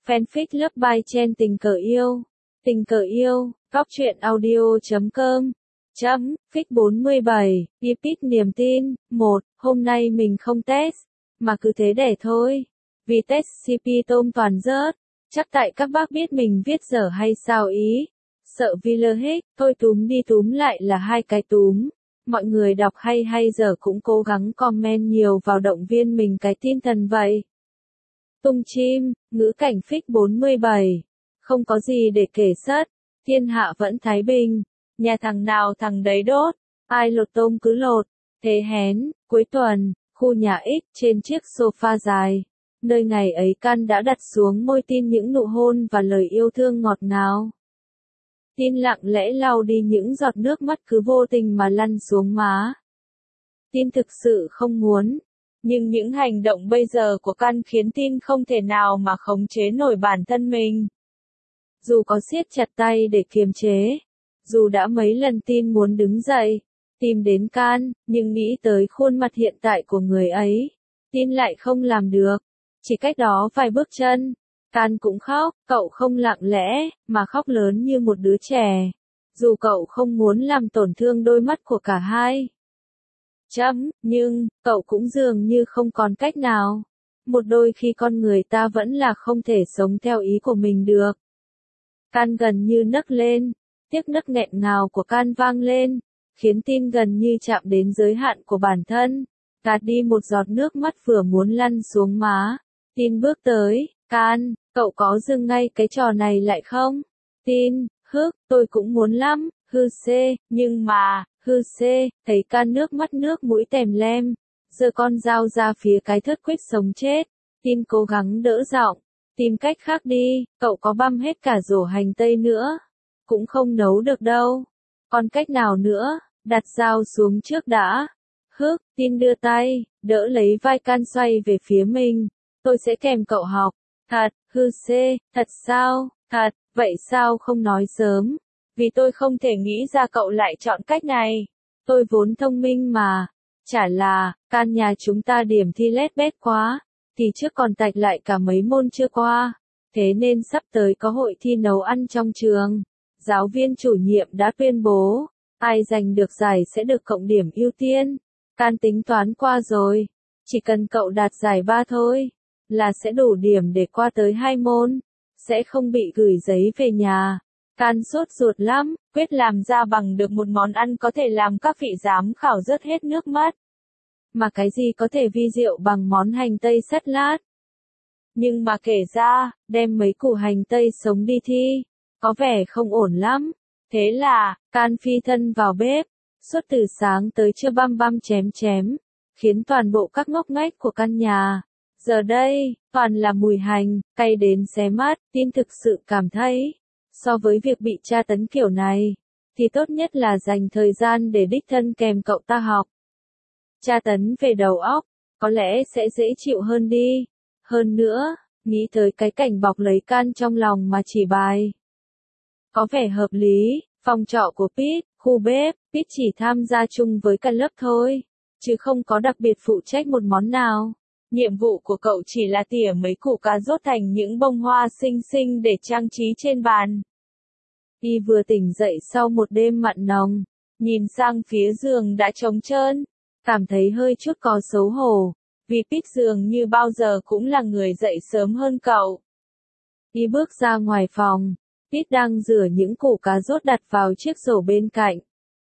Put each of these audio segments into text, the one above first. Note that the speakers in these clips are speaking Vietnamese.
Fanfic Love by Chen tình cờ yêu. Tình cờ yêu, góc truyện audio.com. Fic 47, Epic niềm tin. 1. Hôm nay mình không test, mà cứ thế để thôi. Vì test CP tôm toàn rớt. Chắc tại các bác biết mình viết dở hay sao ý. Sợ Viller hết, thôi túm đi túm lại là hai cái túm. Mọi người đọc hay giờ cũng cố gắng comment nhiều vào động viên mình cái tinh thần vậy. Tung chim, ngữ cảnh fic 47. Không có gì để kể sất, thiên hạ vẫn thái bình, nhà thằng nào thằng đấy đốt, ai lột tôm cứ lột, thế hén, cuối tuần, khu nhà X trên chiếc sofa dài, nơi ngày ấy Can đã đặt xuống môi Tin những nụ hôn và lời yêu thương ngọt ngào. Tin lặng lẽ lau đi những giọt nước mắt cứ vô tình mà lăn xuống má. Tin thực sự không muốn. Nhưng những hành động bây giờ của Can khiến Tin không thể nào mà khống chế nổi bản thân mình. Dù có siết chặt tay để kiềm chế, dù đã mấy lần Tin muốn đứng dậy, tìm đến Can, nhưng nghĩ tới khuôn mặt hiện tại của người ấy, Tin lại không làm được. Chỉ cách đó vài bước chân, Can cũng khóc, cậu không lặng lẽ, mà khóc lớn như một đứa trẻ. Dù cậu không muốn làm tổn thương đôi mắt của cả hai. Nhưng, cậu cũng dường như không còn cách nào. Một đôi khi con người ta vẫn là không thể sống theo ý của mình được. Can gần như nấc lên, tiếc nấc nghẹn ngào của Can vang lên, khiến Tin gần như chạm đến giới hạn của bản thân. Gạt đi một giọt nước mắt vừa muốn lăn xuống má. Tin bước tới, Can, cậu có dừng ngay cái trò này lại không? Tin, tôi cũng muốn lắm, nhưng mà, thấy Can nước mắt nước mũi tèm lem, giơ con dao ra phía cái thớt quýt sống chết. Tin cố gắng đỡ giọng, tìm cách khác đi, cậu có băm hết cả rổ hành tây nữa, cũng không nấu được đâu. Còn cách nào nữa, đặt dao xuống trước đã. Tin đưa tay, đỡ lấy vai Can xoay về phía mình, tôi sẽ kèm cậu học. Thật, thật sao, thật, vậy sao không nói sớm? Vì tôi không thể nghĩ ra cậu lại chọn cách này. Tôi vốn thông minh mà. Chả là, Can nhà chúng ta điểm thi lét bét quá, thì trước còn tạch lại cả mấy môn chưa qua. Thế nên sắp tới có hội thi nấu ăn trong trường. Giáo viên chủ nhiệm đã tuyên bố, ai giành được giải sẽ được cộng điểm ưu tiên. Can tính toán qua rồi. Chỉ cần cậu đạt giải 3 thôi, là sẽ đủ điểm để qua tới 2 môn. Sẽ không bị gửi giấy về nhà. Can sốt ruột lắm, quyết làm ra bằng được một món ăn có thể làm các vị giám khảo rớt hết nước mắt. Mà cái gì có thể vi diệu bằng món hành tây sắt lát. Nhưng mà kể ra, đem mấy củ hành tây sống đi thi, có vẻ không ổn lắm. Thế là, Can phi thân vào bếp, suốt từ sáng tới trưa băm chém, khiến toàn bộ các ngóc ngách của căn nhà. Giờ đây, toàn là mùi hành, cay đến xé mắt. Tin thực sự cảm thấy, so với việc bị tra tấn kiểu này, thì tốt nhất là dành thời gian để đích thân kèm cậu ta học. Tra tấn về đầu óc, có lẽ sẽ dễ chịu hơn đi. Hơn nữa, nghĩ tới cái cảnh bọc lấy Can trong lòng mà chỉ bài. Có vẻ hợp lý, phòng trọ của Pete, khu bếp, Pete chỉ tham gia chung với cả lớp thôi, chứ không có đặc biệt phụ trách một món nào. Nhiệm vụ của cậu chỉ là tỉa mấy củ cà rốt thành những bông hoa xinh xinh để trang trí trên bàn. Y vừa tỉnh dậy sau một đêm mặn nồng, nhìn sang phía giường đã trống trơn, cảm thấy hơi chút có xấu hổ, vì Pete dường như bao giờ cũng là người dậy sớm hơn cậu. Y bước ra ngoài phòng, Pete đang rửa những củ cà rốt đặt vào chiếc rổ bên cạnh.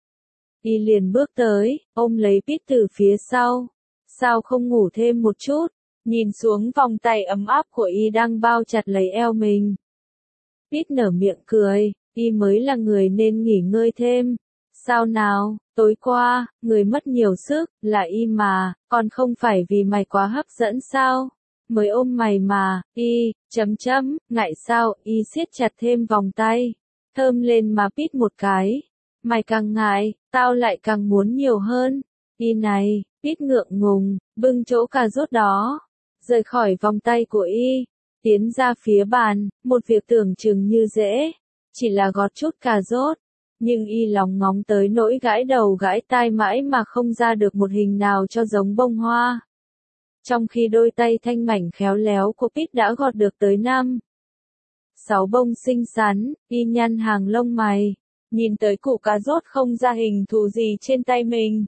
Y liền bước tới, ôm lấy Pete từ phía sau. Sao không ngủ thêm một chút? Nhìn xuống vòng tay ấm áp của Y đang bao chặt lấy eo mình. Pete nở miệng cười, Y mới là người nên nghỉ ngơi thêm. Sao nào, tối qua, người mất nhiều sức, là Y mà, còn không phải vì mày quá hấp dẫn sao? Mới ôm mày mà, Y, ngại sao? Y siết chặt thêm vòng tay, thơm lên má Pete một cái. Mày càng ngại, tao lại càng muốn nhiều hơn. Y này, Pete ngượng ngùng, bưng chỗ cà rốt đó, rời khỏi vòng tay của Y, tiến ra phía bàn, một việc tưởng chừng như dễ, chỉ là gọt chút cà rốt, nhưng Y lóng ngóng tới nỗi gãi đầu gãi tai mãi mà không ra được một hình nào cho giống bông hoa. Trong khi đôi tay thanh mảnh khéo léo của Pete đã gọt được tới 5, 6 bông xinh xắn, y nhăn hàng lông mày. Nhìn tới củ cà rốt không ra hình thù gì trên tay mình.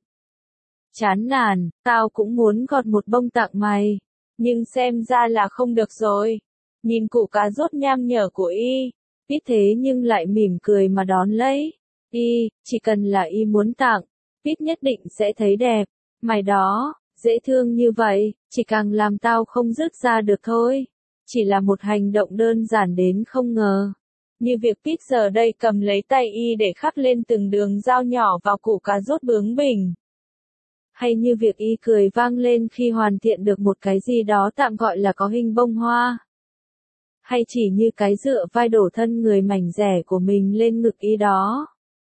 Chán nản, tao cũng muốn gọt một bông tặng mày. Nhưng xem ra là không được rồi. Nhìn củ cà rốt nham nhở của y. Biết thế nhưng lại mỉm cười mà đón lấy. Y, chỉ cần là y muốn tặng, Pít nhất định sẽ thấy đẹp. Mày đó, dễ thương như vậy, chỉ càng làm tao không dứt ra được thôi. Chỉ là một hành động đơn giản đến không ngờ. Như việc Pít giờ đây cầm lấy tay y để khắc lên từng đường dao nhỏ vào củ cà rốt bướng bỉnh. Hay như việc y cười vang lên khi hoàn thiện được một cái gì đó tạm gọi là có hình bông hoa. Hay chỉ như cái dựa vai đổ thân người mảnh dẻ của mình lên ngực y đó.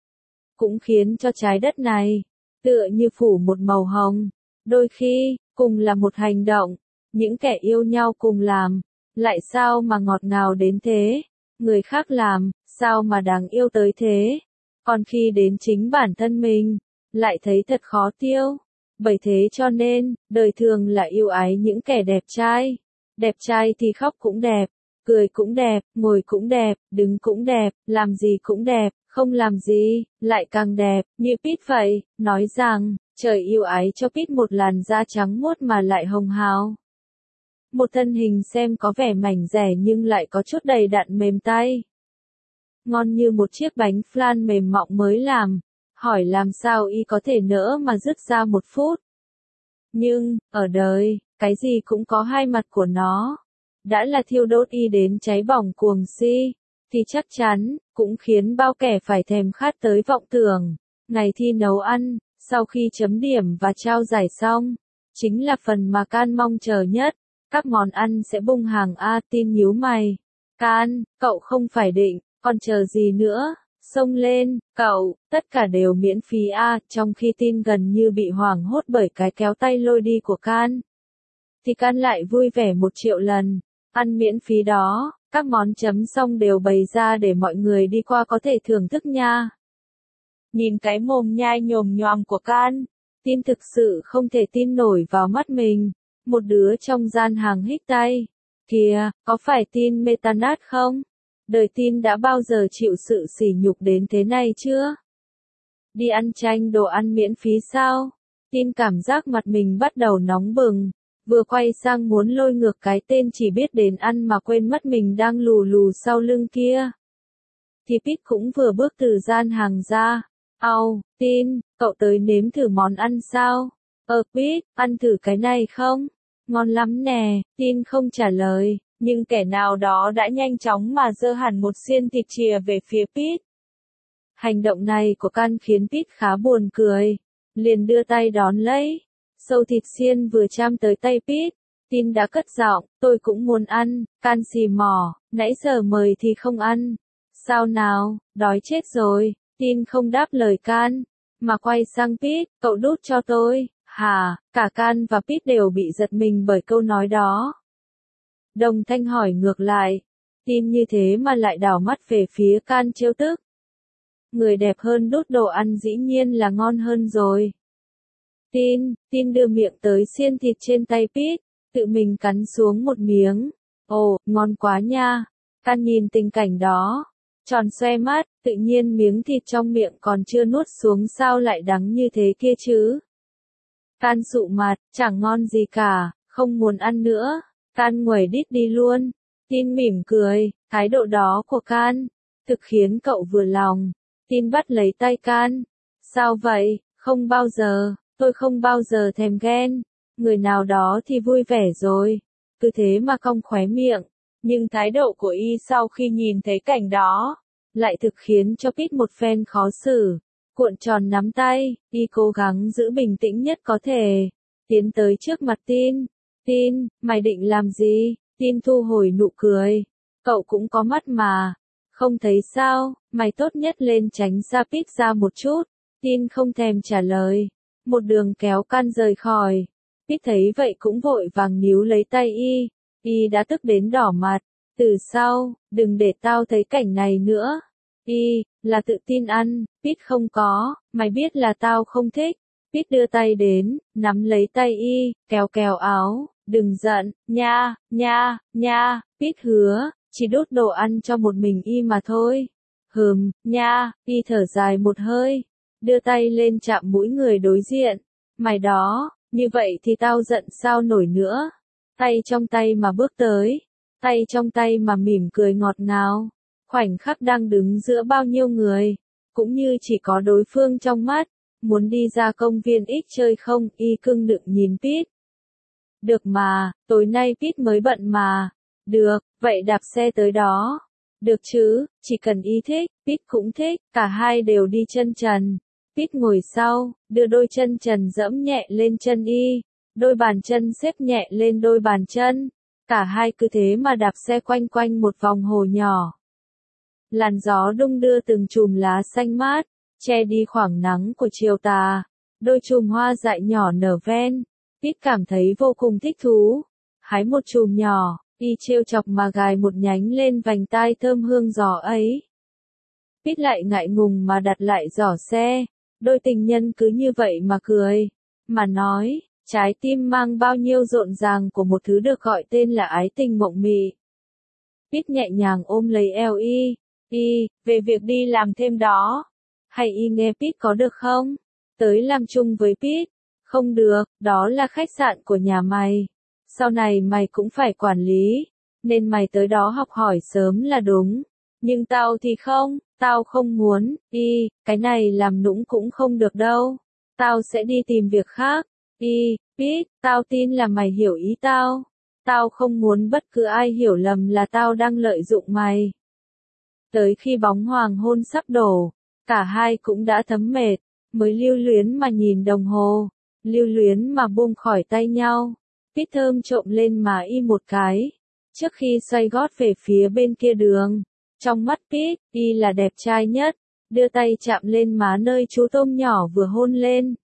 Cũng khiến cho trái đất này, tựa như phủ một màu hồng. Đôi khi, cùng là một hành động, những kẻ yêu nhau cùng làm, lại sao mà ngọt ngào đến thế. Người khác làm, sao mà đáng yêu tới thế. Còn khi đến chính bản thân mình, lại thấy thật khó tiêu. Bởi thế cho nên, đời thường là yêu ái những kẻ đẹp trai. Đẹp trai thì khóc cũng đẹp, cười cũng đẹp, ngồi cũng đẹp, đứng cũng đẹp, làm gì cũng đẹp, không làm gì, lại càng đẹp, như Pít vậy, nói rằng, trời yêu ái cho Pít một làn da trắng muốt mà lại hồng hào. Một thân hình xem có vẻ mảnh dẻ nhưng lại có chút đầy đặn mềm tay. Ngon như một chiếc bánh flan mềm mọng mới làm, hỏi làm sao y có thể nỡ mà dứt ra một phút. Nhưng, ở đời, cái gì cũng có hai mặt của nó. Đã là thiêu đốt y đến cháy bỏng cuồng si, thì chắc chắn, cũng khiến bao kẻ phải thèm khát tới vọng tưởng. Ngày thi nấu ăn, sau khi chấm điểm và trao giải xong, chính là phần mà Can mong chờ nhất. Các món ăn sẽ bung hàng A. Tin nhíu mày. Can, cậu không phải định, còn chờ gì nữa? Xông lên, cậu, tất cả đều miễn phí A. Trong khi Tin gần như bị hoảng hốt bởi cái kéo tay lôi đi của Can. Thì Can lại vui vẻ 1.000.000 lần. Ăn miễn phí đó, các món chấm xong đều bày ra để mọi người đi qua có thể thưởng thức nha. Nhìn cái mồm nhai nhồm nhoàm của Can, Tin thực sự không thể tin nổi vào mắt mình. Một đứa trong gian hàng hít tay. Kìa, có phải Tin Metanat không? Đời Tin đã bao giờ chịu sự sỉ nhục đến thế này chưa? Đi ăn tranh đồ ăn miễn phí sao? Tin cảm giác mặt mình bắt đầu nóng bừng. Vừa quay sang muốn lôi ngược cái tên chỉ biết đến ăn mà quên mất mình đang lù lù sau lưng kia. Thì Pít cũng vừa bước từ gian hàng ra. Au, Tin, cậu tới nếm thử món ăn sao? Pít, ăn thử cái này không? Ngon lắm nè, Tin không trả lời, nhưng kẻ nào đó đã nhanh chóng mà giơ hẳn một xiên thịt chìa về phía Pít. Hành động này của Can khiến Pít khá buồn cười, liền đưa tay đón lấy. Sâu thịt xiên vừa chạm tới tay Pít, Tin đã cất giọng, tôi cũng muốn ăn. Can xì mỏ, nãy giờ mời thì không ăn. Sao nào, đói chết rồi. Tin không đáp lời Can, mà quay sang Pít, cậu đút cho tôi. Hả, cả Can và Pít đều bị giật mình bởi câu nói đó. Đồng Thanh hỏi ngược lại, Tin như thế mà lại đảo mắt về phía Can trêu tức. Người đẹp hơn đút đồ ăn dĩ nhiên là ngon hơn rồi. Tin đưa miệng tới xiên thịt trên tay Pít, tự mình cắn xuống một miếng. Ồ, ngon quá nha. Can nhìn tình cảnh đó, tròn xoe mắt, tự nhiên miếng thịt trong miệng còn chưa nuốt xuống sao lại đắng như thế kia chứ. Can sụ mặt, chẳng ngon gì cả, không muốn ăn nữa. Can nguẩy đít đi luôn. Tin mỉm cười, thái độ đó của Can thực khiến cậu vừa lòng. Tin bắt lấy tay Can. Sao vậy, không bao giờ, tôi không bao giờ thèm ghen. Người nào đó thì vui vẻ rồi. Cứ thế mà cong khóe miệng. Nhưng thái độ của y sau khi nhìn thấy cảnh đó, lại thực khiến cho Pít một phen khó xử. Cuộn tròn nắm tay, y cố gắng giữ bình tĩnh nhất có thể. Tiến tới trước mặt Tin, mày định làm gì? Tin thu hồi nụ cười. Cậu cũng có mắt mà. Không thấy sao, mày tốt nhất lên tránh xa Pít ra một chút. Tin không thèm trả lời. Một đường kéo Can rời khỏi. Pít thấy vậy cũng vội vàng níu lấy tay y. Y đã tức đến đỏ mặt. Từ sau, đừng để tao thấy cảnh này nữa. Y, là tự tin ăn, Pít không có, mày biết là tao không thích. Pít đưa tay đến, nắm lấy tay y, kéo kéo áo, đừng giận, nha, Pít hứa, chỉ đút đồ ăn cho một mình y mà thôi. Nha, y thở dài một hơi, đưa tay lên chạm mũi người đối diện. Mày đó, như vậy thì tao giận sao nổi nữa. Tay trong tay mà bước tới, tay trong tay mà mỉm cười ngọt ngào. Khoảnh khắc đang đứng giữa bao nhiêu người, cũng như chỉ có đối phương trong mắt. Muốn đi ra công viên X chơi không, y cưng đựng nhìn Pete. Được mà, tối nay Pete mới bận mà. Được, vậy đạp xe tới đó. Được chứ, chỉ cần y thích, Pete cũng thích, cả hai đều đi chân trần. Pete ngồi sau, đưa đôi chân trần dẫm nhẹ lên chân y, đôi bàn chân xếp nhẹ lên đôi bàn chân. Cả hai cứ thế mà đạp xe quanh quanh một vòng hồ nhỏ. Làn gió đung đưa từng chùm lá xanh mát, che đi khoảng nắng của chiều tà. Đôi chùm hoa dại nhỏ nở ven. Pete cảm thấy vô cùng thích thú. Hái một chùm nhỏ, y trêu chọc mà gài một nhánh lên vành tai thơm hương gió ấy. Pete lại ngại ngùng mà đặt lại giỏ xe. Đôi tình nhân cứ như vậy mà cười, mà nói, trái tim mang bao nhiêu rộn ràng của một thứ được gọi tên là ái tình mộng mị. Pete nhẹ nhàng ôm lấy eo y, về việc đi làm thêm đó. Hay y nghe Pete có được không? Tới làm chung với Pete. Không được, đó là khách sạn của nhà mày. Sau này mày cũng phải quản lý, nên mày tới đó học hỏi sớm là đúng. Nhưng tao thì không, tao không muốn, cái này làm nũng cũng không được đâu. Tao sẽ đi tìm việc khác. Pete, tao tin là mày hiểu ý tao. Tao không muốn bất cứ ai hiểu lầm là tao đang lợi dụng mày. Tới khi bóng hoàng hôn sắp đổ, cả hai cũng đã thấm mệt, mới lưu luyến mà nhìn đồng hồ, lưu luyến mà buông khỏi tay nhau. Pete thơm trộm lên má y một cái, trước khi xoay gót về phía bên kia đường. Trong mắt Pete, y là đẹp trai nhất, đưa tay chạm lên má nơi chú tôm nhỏ vừa hôn lên.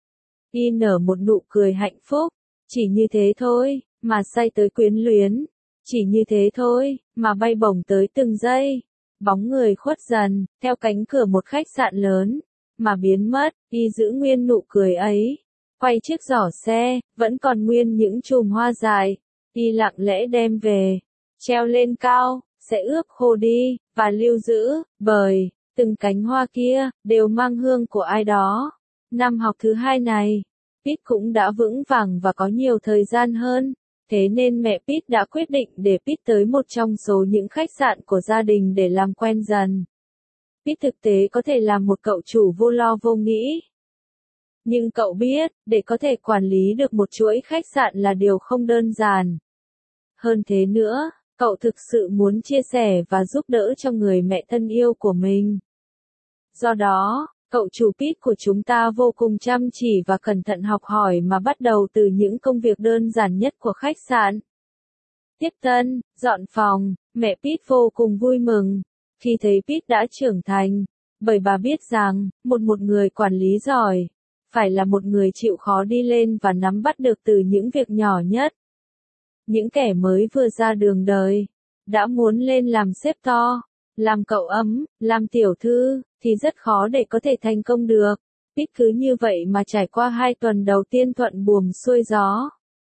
Y nở một nụ cười hạnh phúc, chỉ như thế thôi, mà say tới quyến luyến, chỉ như thế thôi, mà bay bổng tới từng giây. Bóng người khuất dần, theo cánh cửa một khách sạn lớn, mà biến mất, y giữ nguyên nụ cười ấy. Quay chiếc giỏ xe, vẫn còn nguyên những chùm hoa dài, y lặng lẽ đem về, treo lên cao, sẽ ướp khô đi, và lưu giữ, bởi, từng cánh hoa kia, đều mang hương của ai đó. Năm học thứ 2 này, Pete cũng đã vững vàng và có nhiều thời gian hơn. Thế nên mẹ Pete đã quyết định để Pete tới một trong số những khách sạn của gia đình để làm quen dần. Pete thực tế có thể làm một cậu chủ vô lo vô nghĩ. Nhưng cậu biết, để có thể quản lý được một chuỗi khách sạn là điều không đơn giản. Hơn thế nữa, cậu thực sự muốn chia sẻ và giúp đỡ cho người mẹ thân yêu của mình. Do đó, cậu chủ Pete của chúng ta vô cùng chăm chỉ và cẩn thận học hỏi mà bắt đầu từ những công việc đơn giản nhất của khách sạn. Tiếp tân, dọn phòng, mẹ Pete vô cùng vui mừng khi thấy Pete đã trưởng thành, bởi bà biết rằng, một người quản lý giỏi, phải là một người chịu khó đi lên và nắm bắt được từ những việc nhỏ nhất. Những kẻ mới vừa ra đường đời, đã muốn lên làm sếp to, làm cậu ấm, làm tiểu thư, thì rất khó để có thể thành công được. Pete cứ như vậy mà trải qua 2 tuần đầu tiên thuận buồm xuôi gió.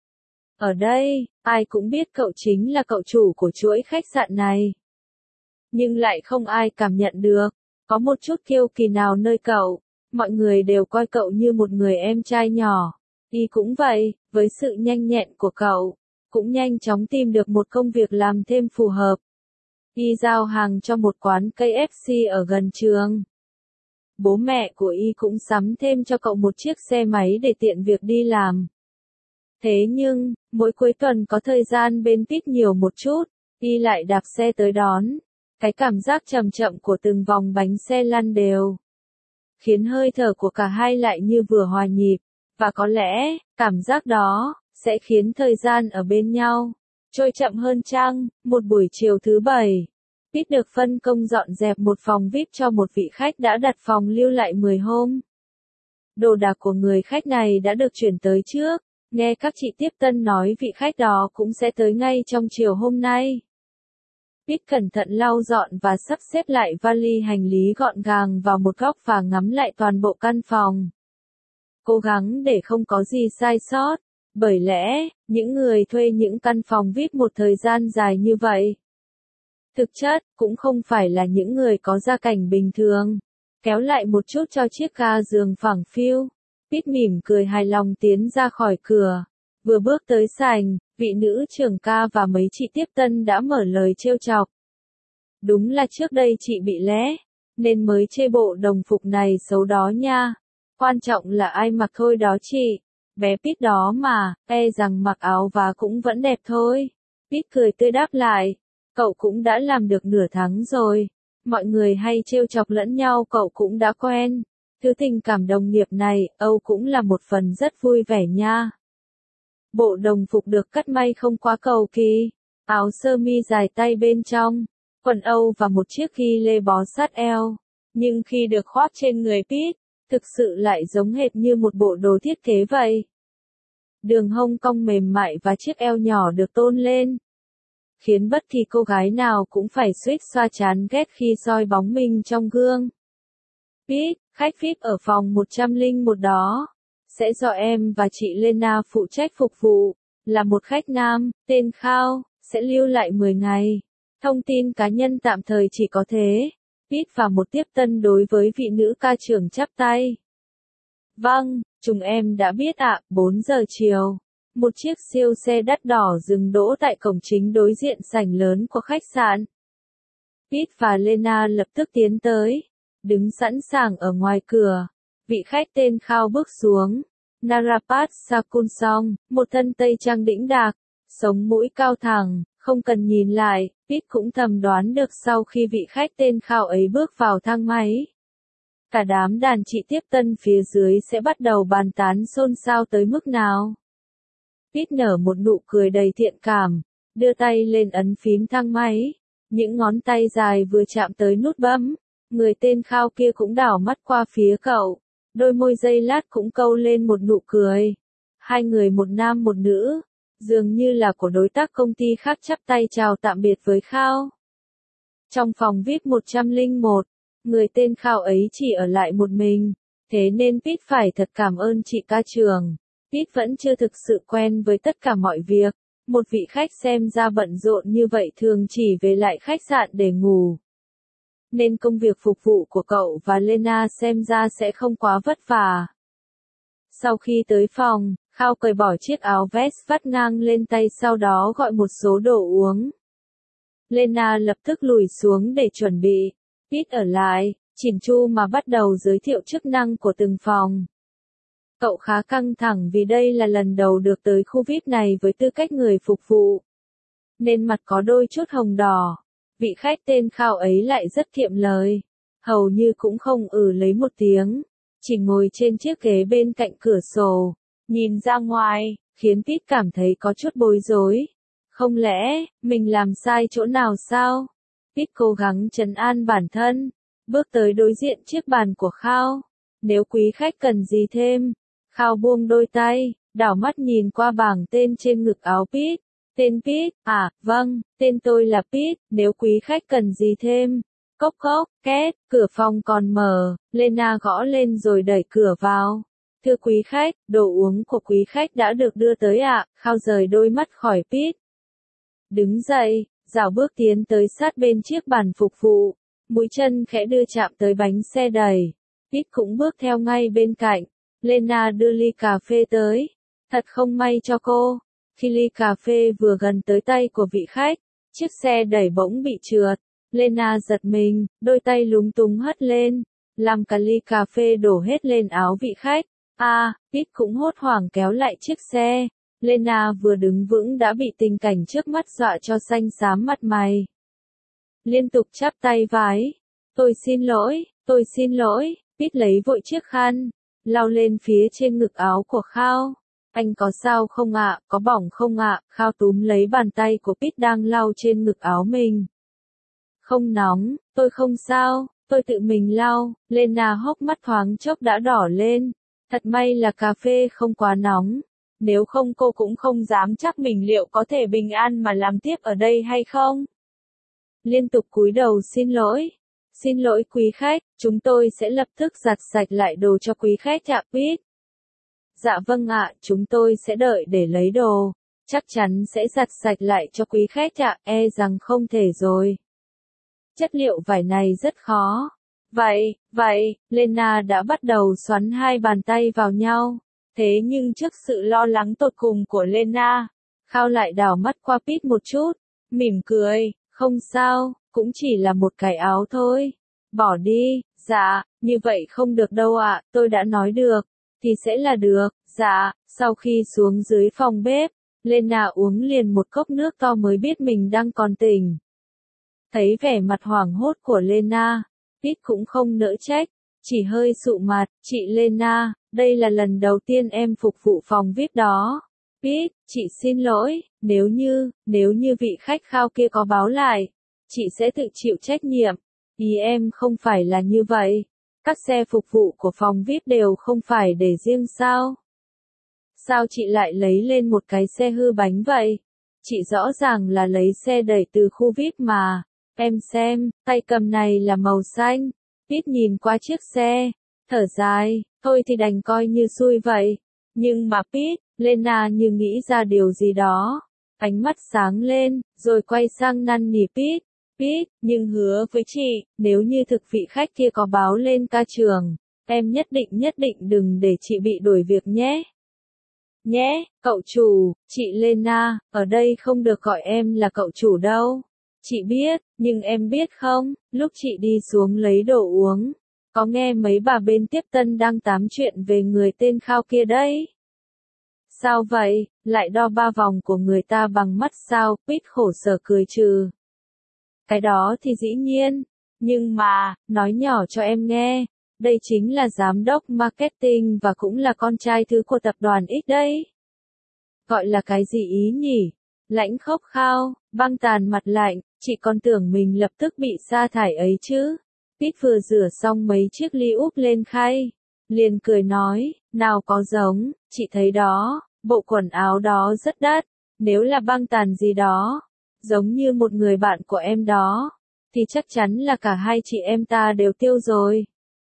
Ở đây, ai cũng biết cậu chính là cậu chủ của chuỗi khách sạn này. Nhưng lại không ai cảm nhận được, có một chút kiêu kỳ nào nơi cậu. Mọi người đều coi cậu như một người em trai nhỏ. Y cũng vậy, với sự nhanh nhẹn của cậu, cũng nhanh chóng tìm được một công việc làm thêm phù hợp. Y giao hàng cho một quán KFC ở gần trường. Bố mẹ của Y cũng sắm thêm cho cậu một chiếc xe máy để tiện việc đi làm. Thế nhưng, mỗi cuối tuần có thời gian bên Pete nhiều một chút, Y lại đạp xe tới đón. Cái cảm giác chậm chậm của từng vòng bánh xe lăn đều khiến hơi thở của cả hai lại như vừa hòa nhịp, và có lẽ, cảm giác đó sẽ khiến thời gian ở bên nhau trôi chậm hơn chăng. Một buổi chiều thứ 7, Pete được phân công dọn dẹp một phòng VIP cho một vị khách đã đặt phòng lưu lại 10 hôm. Đồ đạc của người khách này đã được chuyển tới trước, nghe các chị tiếp tân nói vị khách đó cũng sẽ tới ngay trong chiều hôm nay. Pete cẩn thận lau dọn và sắp xếp lại vali hành lý gọn gàng vào một góc và ngắm lại toàn bộ căn phòng. Cố gắng để không có gì sai sót, bởi lẽ, những người thuê những căn phòng VIP một thời gian dài như vậy, Thực chất, cũng không phải là những người có gia cảnh bình thường. Kéo lại một chút cho chiếc ga giường phẳng phiu. Pete mỉm cười hài lòng tiến ra khỏi cửa. Vừa bước tới sảnh, vị nữ trưởng ca và mấy chị tiếp tân đã mở lời trêu chọc. Đúng là trước đây chị bị lé, nên mới chê bộ đồng phục này xấu đó nha. Quan trọng là ai mặc thôi đó chị. Bé Pete đó mà, e rằng mặc áo và cũng vẫn đẹp thôi. Pete cười tươi đáp lại. Cậu cũng đã làm được nửa tháng rồi. Mọi người hay trêu chọc lẫn nhau cậu cũng đã quen. Thứ tình cảm đồng nghiệp này, Âu cũng là một phần rất vui vẻ nha. Bộ đồng phục được cắt may không quá cầu kỳ. Áo sơ mi dài tay bên trong, quần Âu và một chiếc ghi lê bó sát eo. Nhưng khi được khoác trên người Pete, thực sự lại giống hệt như một bộ đồ thiết kế vậy. Đường hông cong mềm mại và chiếc eo nhỏ được tôn lên, khiến bất kỳ cô gái nào cũng phải suýt xoa chán ghét khi soi bóng mình trong gương. Pete, khách VIP ở phòng 101 đó, sẽ do em và chị Lena phụ trách phục vụ, là một khách nam, tên Khao, sẽ lưu lại 10 ngày. Thông tin cá nhân tạm thời chỉ có thế. Pete và một tiếp tân đối với vị nữ ca trưởng chắp tay. Vâng, chúng em đã biết ạ. 4 giờ chiều. Một chiếc siêu xe đắt đỏ dừng đỗ tại cổng chính đối diện sảnh lớn của khách sạn. Pete và Lena lập tức tiến tới, đứng sẵn sàng ở ngoài cửa. Vị khách tên Khao bước xuống. Narapat Sakunsong, một thân tây trang đĩnh đạc, sống mũi cao thẳng, không cần nhìn lại, Pete cũng thầm đoán được sau khi vị khách tên Khao ấy bước vào thang máy. Cả đám đàn chị tiếp tân phía dưới sẽ bắt đầu bàn tán xôn xao tới mức nào. Pete nở một nụ cười đầy thiện cảm, đưa tay lên ấn phím thang máy. Những ngón tay dài vừa chạm tới nút bấm, người tên Khao kia cũng đảo mắt qua phía cậu. Đôi môi giây lát cũng câu lên một nụ cười. Hai người một nam một nữ, dường như là của đối tác công ty khác chắp tay chào tạm biệt với Khao. Trong phòng VIP 101, người tên Khao ấy chỉ ở lại một mình, thế nên Pete phải thật cảm ơn chị ca trưởng. Pete vẫn chưa thực sự quen với tất cả mọi việc. Một vị khách xem ra bận rộn như vậy thường chỉ về lại khách sạn để ngủ. Nên công việc phục vụ của cậu và Lena xem ra sẽ không quá vất vả. Sau khi tới phòng, Khao cởi bỏ chiếc áo vest vắt ngang lên tay sau đó gọi một số đồ uống. Lena lập tức lùi xuống để chuẩn bị. Pete ở lại, chỉn chu mà bắt đầu giới thiệu chức năng của từng phòng. Cậu khá căng thẳng vì đây là lần đầu được tới khu VIP này với tư cách người phục vụ. Nên mặt có đôi chút hồng đỏ. Vị khách tên Khao ấy lại rất kiệm lời. Hầu như cũng không lấy một tiếng. Chỉ ngồi trên chiếc ghế bên cạnh cửa sổ. Nhìn ra ngoài, khiến Pete cảm thấy có chút bối rối. Không lẽ, mình làm sai chỗ nào sao? Pete cố gắng trấn an bản thân. Bước tới đối diện chiếc bàn của Khao. Nếu quý khách cần gì thêm. Khao buông đôi tay, đảo mắt nhìn qua bảng tên trên ngực áo Pete. Tên Pete, à, vâng, tên tôi là Pete, nếu quý khách cần gì thêm. Cốc cốc, két, cửa phòng còn mở, Lena gõ lên rồi đẩy cửa vào. Thưa quý khách, đồ uống của quý khách đã được đưa tới ạ. Khao rời đôi mắt khỏi Pete. Đứng dậy, dạo bước tiến tới sát bên chiếc bàn phục vụ. Mũi chân khẽ đưa chạm tới bánh xe đẩy. Pete cũng bước theo ngay bên cạnh. Lena đưa ly cà phê tới. Thật không may cho cô. Khi ly cà phê vừa gần tới tay của vị khách, chiếc xe đẩy bỗng bị trượt. Lena giật mình, đôi tay lúng túng hất lên, làm cả ly cà phê đổ hết lên áo vị khách. Pete cũng hốt hoảng kéo lại chiếc xe. Lena vừa đứng vững đã bị tình cảnh trước mắt dọa cho xanh xám mặt mày. Liên tục chắp tay vái. Tôi xin lỗi, Pete lấy vội chiếc khăn, lau lên phía trên ngực áo của Khao. Anh có sao không ạ, có bỏng không ạ? Khao túm lấy bàn tay của Pete đang lau trên ngực áo mình. Không nóng, tôi không sao, tôi tự mình lau. Lena hốc mắt thoáng chốc đã đỏ lên. Thật may là cà phê không quá nóng. Nếu không cô cũng không dám chắc mình liệu có thể bình an mà làm tiếp ở đây hay không. Liên tục cúi đầu xin lỗi. Xin lỗi quý khách, chúng tôi sẽ lập tức giặt sạch lại đồ cho quý khách ạ Pete. Dạ vâng ạ, chúng tôi sẽ đợi để lấy đồ. Chắc chắn sẽ giặt sạch lại cho quý khách ạ, e rằng không thể rồi. Chất liệu vải này rất khó. Vậy, Lena đã bắt đầu xoắn hai bàn tay vào nhau. Thế nhưng trước sự lo lắng tột cùng của Lena, Khao lại đảo mắt qua Pete một chút, mỉm cười, không sao, cũng chỉ là một cái áo thôi. Bỏ đi, dạ, như vậy không được đâu ạ, tôi đã nói được, thì sẽ là được, dạ. Sau khi xuống dưới phòng bếp, Lena uống liền một cốc nước to mới biết mình đang còn tỉnh. Thấy vẻ mặt hoảng hốt của Lena, Pete cũng không nỡ trách, chỉ hơi sụ mặt, chị Lena, đây là lần đầu tiên em phục vụ phòng VIP đó. Pete, chị xin lỗi, nếu như vị khách Khao kia có báo lại, chị sẽ tự chịu trách nhiệm. Ý em không phải là như vậy. Các xe phục vụ của phòng VIP đều không phải để riêng sao? Sao chị lại lấy lên một cái xe hư bánh vậy? Chị rõ ràng là lấy xe đẩy từ khu VIP mà. Em xem, tay cầm này là màu xanh. Pete nhìn qua chiếc xe, thở dài, thôi thì đành coi như xui vậy. Nhưng mà Pete, Lena như nghĩ ra điều gì đó. Ánh mắt sáng lên, rồi quay sang năn nỉ Pete. Pete, nhưng hứa với chị, nếu như thực vị khách kia có báo lên ca trường, em nhất định đừng để chị bị đuổi việc nhé. Nhé, cậu chủ, chị Lena, ở đây không được gọi em là cậu chủ đâu. Chị biết, nhưng em biết không, lúc chị đi xuống lấy đồ uống, có nghe mấy bà bên tiếp tân đang tám chuyện về người tên Khao kia đấy. Sao vậy, lại đo ba vòng của người ta bằng mắt sao? Pete khổ sở cười trừ. Cái đó thì dĩ nhiên, nhưng mà, nói nhỏ cho em nghe, đây chính là giám đốc marketing và cũng là con trai thứ của tập đoàn X đấy. Gọi là cái gì ý nhỉ? Lãnh Khốc Khao, băng tàn mặt lạnh, chị còn tưởng mình lập tức bị sa thải ấy chứ. Pete vừa rửa xong mấy chiếc ly úp lên khay, liền cười nói, nào có giống, chị thấy đó, bộ quần áo đó rất đắt, nếu là băng tàn gì đó, giống như một người bạn của em đó, thì chắc chắn là cả hai chị em ta đều tiêu rồi.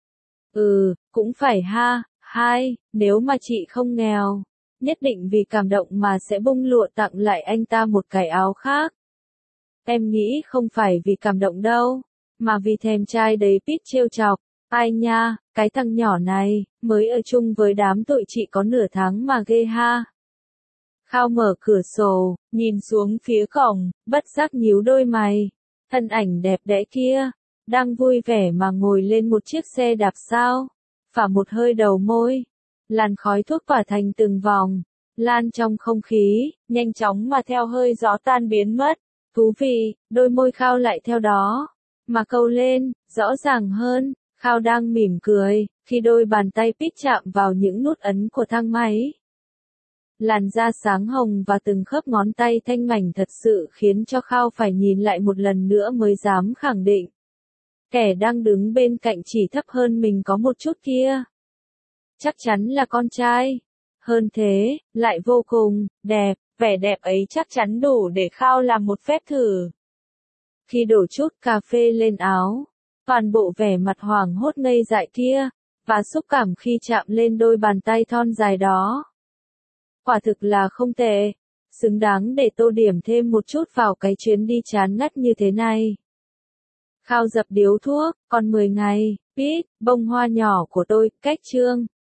Cũng phải ha, nếu mà chị không nghèo, nhất định vì cảm động mà sẽ bung lụa tặng lại anh ta một cái áo khác. Em nghĩ không phải vì cảm động đâu, mà vì thèm trai đấy. Pete trêu chọc, ai nha, cái thằng nhỏ này, mới ở chung với đám tụi chị có nửa tháng mà ghê ha. Khao mở cửa sổ, nhìn xuống phía cổng, bất giác nhíu đôi mày. Thân ảnh đẹp đẽ kia, đang vui vẻ mà ngồi lên một chiếc xe đạp sao, phả một hơi đầu môi. Làn khói thuốc tỏa thành từng vòng, lan trong không khí, nhanh chóng mà theo hơi gió tan biến mất. Thú vị, đôi môi Khao lại theo đó, mà câu lên, rõ ràng hơn. Khao đang mỉm cười, khi đôi bàn tay Pete chạm vào những nút ấn của thang máy. Làn da sáng hồng và từng khớp ngón tay thanh mảnh thật sự khiến cho Khao phải nhìn lại một lần nữa mới dám khẳng định. Kẻ đang đứng bên cạnh chỉ thấp hơn mình có một chút kia. Chắc chắn là con trai. Hơn thế, lại vô cùng đẹp, vẻ đẹp ấy chắc chắn đủ để Khao làm một phép thử. Khi đổ chút cà phê lên áo, toàn bộ vẻ mặt hoảng hốt ngây dại kia, và xúc cảm khi chạm lên đôi bàn tay thon dài đó. Quả thực là không tệ, xứng đáng để tô điểm thêm một chút vào cái chuyến đi chán ngắt như thế này. Khao dập điếu thuốc, còn 10 ngày, Pete, bông hoa nhỏ của tôi, cách chương.